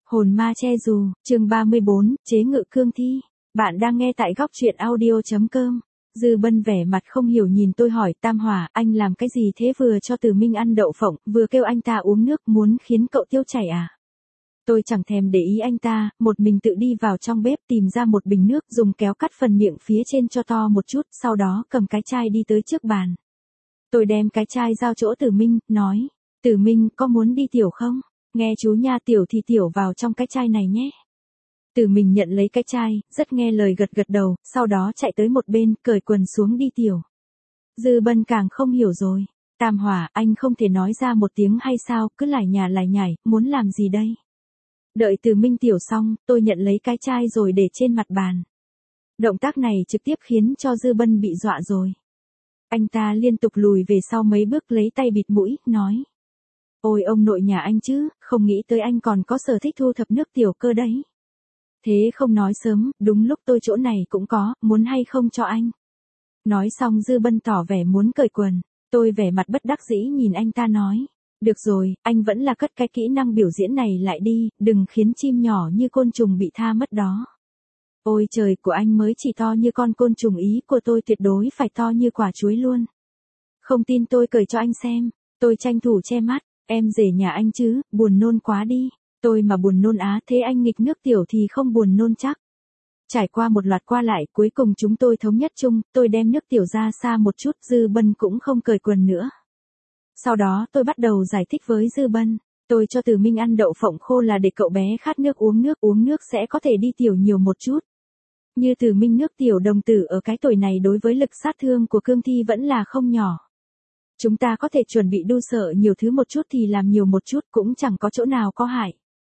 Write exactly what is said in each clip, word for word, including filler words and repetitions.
Hồn ma che dù, chương ba mươi bốn, chế ngự cương thi. Bạn đang nghe tại góc truyện audio chấm com. Dư Bân vẻ mặt không hiểu nhìn tôi hỏi, Tam Hỏa, anh làm cái gì thế, vừa cho Từ Minh ăn đậu phộng, vừa kêu anh ta uống nước, muốn khiến cậu tiêu chảy à? Tôi chẳng thèm để ý anh ta, một mình tự đi vào trong bếp tìm ra một bình nước, dùng kéo cắt phần miệng phía trên cho to một chút, sau đó cầm cái chai đi tới trước bàn. Tôi đem cái chai giao chỗ Từ Minh, nói, Từ Minh, có muốn đi tiểu không? Nghe chú nha, tiểu thì tiểu vào trong cái chai này nhé. Từ Minh nhận lấy cái chai, rất nghe lời gật gật đầu, sau đó chạy tới một bên, cởi quần xuống đi tiểu. Dư Bân càng không hiểu rồi. Tam Hỏa, anh không thể nói ra một tiếng hay sao, cứ lải nhà lải nhải, muốn làm gì đây? Đợi Từ Minh tiểu xong, tôi nhận lấy cái chai rồi để trên mặt bàn. Động tác này trực tiếp khiến cho Dư Bân bị dọa rồi. Anh ta liên tục lùi về sau mấy bước, lấy tay bịt mũi, nói. Ôi ông nội nhà anh chứ, không nghĩ tới anh còn có sở thích thu thập nước tiểu cơ đấy. Thế không nói sớm, đúng lúc tôi chỗ này cũng có, muốn hay không cho anh. Nói xong Dư Bân tỏ vẻ muốn cởi quần, tôi vẻ mặt bất đắc dĩ nhìn anh ta nói. Được rồi, anh vẫn là cất cái kỹ năng biểu diễn này lại đi, đừng khiến chim nhỏ như côn trùng bị tha mất đó. Ôi trời, của anh mới chỉ to như con côn trùng, ý của tôi tuyệt đối phải to như quả chuối luôn. Không tin tôi cởi cho anh xem, tôi tranh thủ che mắt. Em rể nhà anh chứ, buồn nôn quá đi. Tôi mà buồn nôn á, thế anh nghịch nước tiểu thì không buồn nôn chắc. Trải qua một loạt qua lại, cuối cùng chúng tôi thống nhất chung, tôi đem nước tiểu ra xa một chút, Dư Bân cũng không cởi quần nữa. Sau đó tôi bắt đầu giải thích với Dư Bân, tôi cho Từ Minh ăn đậu phộng khô là để cậu bé khát nước uống nước, uống nước sẽ có thể đi tiểu nhiều một chút. Như Từ Minh nước tiểu đồng tử ở cái tuổi này đối với lực sát thương của cương thi vẫn là không nhỏ. Chúng ta có thể chuẩn bị đu sợ nhiều thứ một chút thì làm nhiều một chút, cũng chẳng có chỗ nào có hại.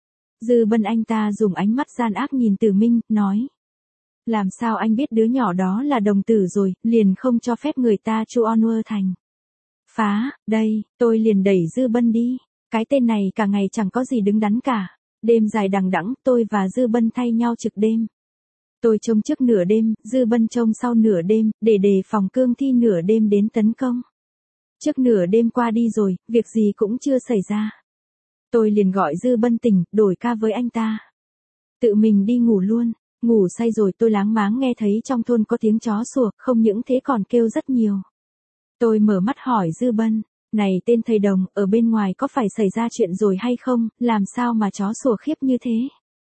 Dư Bân anh ta dùng ánh mắt gian ác nhìn Từ Minh, nói. Làm sao anh biết đứa nhỏ đó là đồng tử rồi, liền không cho phép người ta chu honor thành. Phá, đây, tôi liền đẩy Dư Bân đi. Cái tên này cả ngày chẳng có gì đứng đắn cả. Đêm dài đằng đẵng, tôi và Dư Bân thay nhau trực đêm. Tôi trông trước nửa đêm, Dư Bân trông sau nửa đêm, để đề phòng cương thi nửa đêm đến tấn công. Trước nửa đêm qua đi rồi, việc gì cũng chưa xảy ra. Tôi liền gọi Dư Bân tỉnh, đổi ca với anh ta. Tự mình đi ngủ luôn, ngủ say rồi tôi láng máng nghe thấy trong thôn có tiếng chó sủa, không những thế còn kêu rất nhiều. Tôi mở mắt hỏi Dư Bân, này tên thầy đồng, ở bên ngoài có phải xảy ra chuyện rồi hay không, làm sao mà chó sủa khiếp như thế?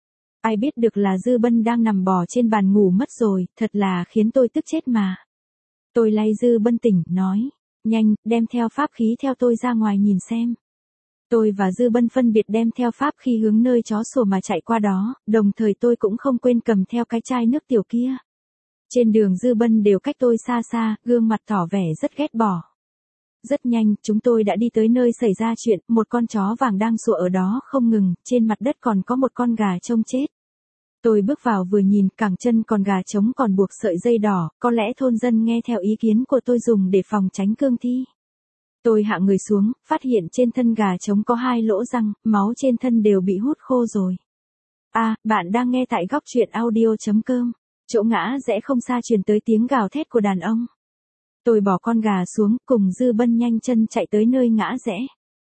Ai biết được là Dư Bân đang nằm bò trên bàn ngủ mất rồi, thật là khiến tôi tức chết mà. Tôi lay Dư Bân tỉnh, nói. Nhanh, đem theo pháp khí theo tôi ra ngoài nhìn xem. Tôi và Dư Bân phân biệt đem theo pháp khí hướng nơi chó sủa mà chạy qua đó, đồng thời tôi cũng không quên cầm theo cái chai nước tiểu kia. Trên đường Dư Bân đều cách tôi xa xa, gương mặt tỏ vẻ rất ghét bỏ. Rất nhanh, chúng tôi đã đi tới nơi xảy ra chuyện, một con chó vàng đang sủa ở đó không ngừng, trên mặt đất còn có một con gà trông chết. Tôi bước vào vừa nhìn, cẳng chân con gà trống còn buộc sợi dây đỏ, có lẽ thôn dân nghe theo ý kiến của tôi dùng để phòng tránh cương thi. Tôi hạ người xuống, phát hiện trên thân gà trống có hai lỗ răng, máu trên thân đều bị hút khô rồi. À, bạn đang nghe tại góc truyện audio chấm com, chỗ ngã rẽ không xa truyền tới tiếng gào thét của đàn ông. Tôi bỏ con gà xuống, cùng Dư Bân nhanh chân chạy tới nơi ngã rẽ.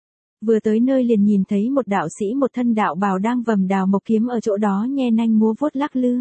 Vừa tới nơi liền nhìn thấy một đạo sĩ một thân đạo bào đang vầm đào mộc kiếm ở chỗ đó nhe nanh múa vuốt lắc lư.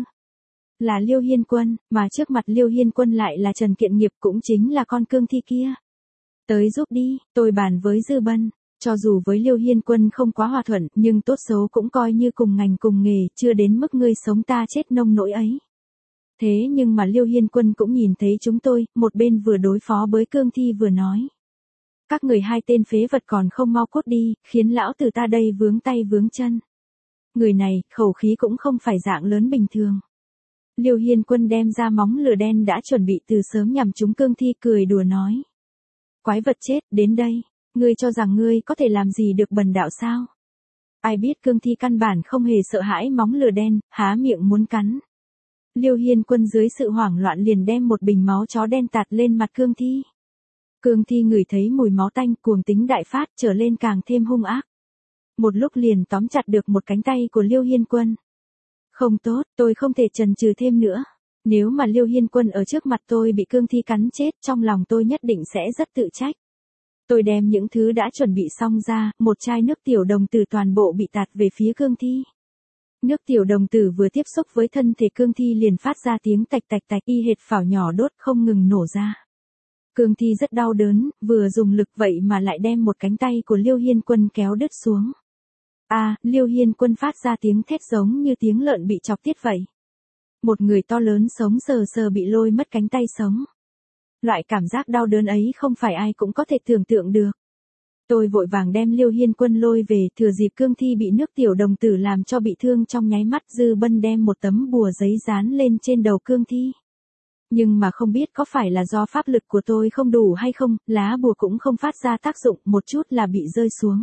Là Liêu Hiên Quân, mà trước mặt Liêu Hiên Quân lại là Trần Kiện Nghiệp, cũng chính là con cương thi kia. Tới giúp đi, tôi bàn với Dư Bân, cho dù với Liêu Hiên Quân không quá hòa thuận, nhưng tốt xấu cũng coi như cùng ngành cùng nghề, chưa đến mức ngươi sống ta chết nông nỗi ấy. Thế nhưng mà Liêu Hiên Quân cũng nhìn thấy chúng tôi, một bên vừa đối phó với cương thi vừa nói. Các người hai tên phế vật còn không mau cút đi, khiến lão tử ta đây vướng tay vướng chân. Người này, khẩu khí cũng không phải dạng lớn bình thường. Liêu Hiên Quân đem ra móng lửa đen đã chuẩn bị từ sớm nhằm trúng cương thi, cười đùa nói. Quái vật chết, đến đây, ngươi cho rằng ngươi có thể làm gì được bần đạo sao? Ai biết cương thi căn bản không hề sợ hãi móng lửa đen, há miệng muốn cắn. Liêu Hiên Quân dưới sự hoảng loạn liền đem một bình máu chó đen tạt lên mặt cương thi. Cương thi ngửi thấy mùi máu tanh, cuồng tính đại phát, trở lên càng thêm hung ác. Một lúc liền tóm chặt được một cánh tay của Liêu Hiên Quân. Không tốt, tôi không thể chần chừ thêm nữa. Nếu mà Liêu Hiên Quân ở trước mặt tôi bị cương thi cắn chết, trong lòng tôi nhất định sẽ rất tự trách. Tôi đem những thứ đã chuẩn bị xong ra, một chai nước tiểu đồng tử toàn bộ bị tạt về phía cương thi. Nước tiểu đồng tử vừa tiếp xúc với thân thể cương thi liền phát ra tiếng tạch tạch tạch y hệt phảo nhỏ đốt không ngừng nổ ra. Cương thi rất đau đớn, vừa dùng lực vậy mà lại đem một cánh tay của Liêu Hiên Quân kéo đứt xuống. A, à, Liêu Hiên Quân phát ra tiếng thét giống như tiếng lợn bị chọc tiết vậy. Một người to lớn sống sờ sờ bị lôi mất cánh tay sống. Loại cảm giác đau đớn ấy không phải ai cũng có thể tưởng tượng được. Tôi vội vàng đem Liêu Hiên Quân lôi về, thừa dịp cương thi bị nước tiểu đồng tử làm cho bị thương trong nháy mắt, Dư Bân đem một tấm bùa giấy dán lên trên đầu cương thi. Nhưng mà không biết có phải là do pháp lực của tôi không đủ hay không, lá bùa cũng không phát ra tác dụng, một chút là bị rơi xuống.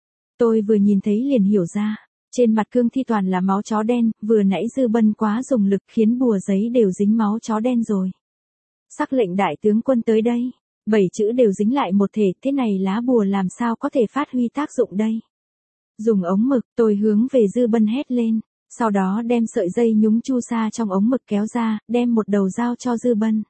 Tôi vừa nhìn thấy liền hiểu ra, trên mặt cương thi toàn là máu chó đen, vừa nãy Dư Bân quá dùng lực khiến bùa giấy đều dính máu chó đen rồi. Sắc lệnh đại tướng quân tới đây. Bảy chữ đều dính lại một thể, thế này lá bùa làm sao có thể phát huy tác dụng đây. Dùng ống mực, tôi hướng về Dư Bân hét lên, sau đó đem sợi dây nhúng chu sa trong ống mực kéo ra, đem một đầu dao cho Dư Bân.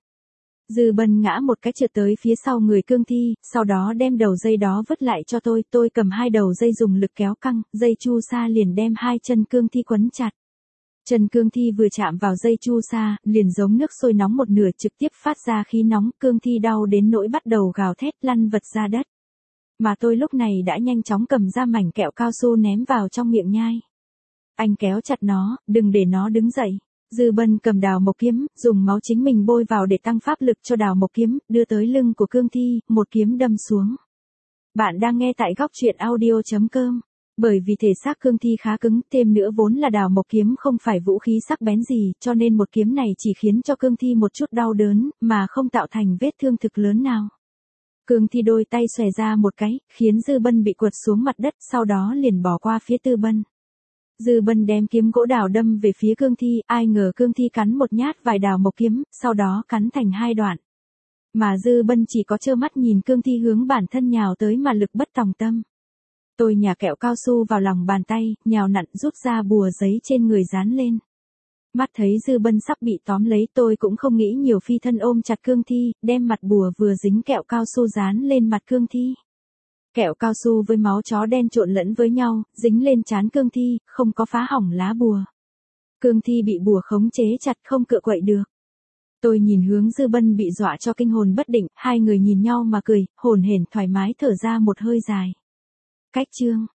Dư Bân ngã một cái trượt tới phía sau người cương thi, sau đó đem đầu dây đó vứt lại cho tôi, tôi cầm hai đầu dây dùng lực kéo căng, dây chu sa liền đem hai chân cương thi quấn chặt. Chân cương thi vừa chạm vào dây chu sa, liền giống nước sôi nóng một nửa trực tiếp phát ra khí nóng, cương thi đau đến nỗi bắt đầu gào thét lăn vật ra đất. Mà tôi lúc này đã nhanh chóng cầm ra mảnh kẹo cao su ném vào trong miệng nhai. Anh kéo chặt nó, đừng để nó đứng dậy. Dư Bân cầm đào mộc kiếm, dùng máu chính mình bôi vào để tăng pháp lực cho đào mộc kiếm, đưa tới lưng của cương thi, một kiếm đâm xuống. Bạn đang nghe tại góc truyện audio chấm com. Bởi vì thể xác cương thi khá cứng, thêm nữa vốn là đào mộc kiếm không phải vũ khí sắc bén gì, cho nên một kiếm này chỉ khiến cho cương thi một chút đau đớn, mà không tạo thành vết thương thực lớn nào. Cương thi đôi tay xòe ra một cái, khiến Dư Bân bị quật xuống mặt đất, sau đó liền bỏ qua phía Tư Bân. Dư Bân đem kiếm gỗ đào đâm về phía cương thi, ai ngờ cương thi cắn một nhát vài đào mộc kiếm, sau đó cắn thành hai đoạn. Mà Dư Bân chỉ có trơ mắt nhìn cương thi hướng bản thân nhào tới mà lực bất tòng tâm. Tôi nhả kẹo cao su vào lòng bàn tay, nhào nặn rút ra bùa giấy trên người dán lên. Mắt thấy Dư Bân sắp bị tóm lấy, tôi cũng không nghĩ nhiều, phi thân ôm chặt cương thi, đem mặt bùa vừa dính kẹo cao su dán lên mặt cương thi. Kẹo cao su với máu chó đen trộn lẫn với nhau, dính lên trán cương thi, không có phá hỏng lá bùa. Cương thi bị bùa khống chế chặt không cựa quậy được. Tôi nhìn hướng Dư Bân bị dọa cho kinh hồn bất định, hai người nhìn nhau mà cười, hồn hển thoải mái thở ra một hơi dài. Cách chương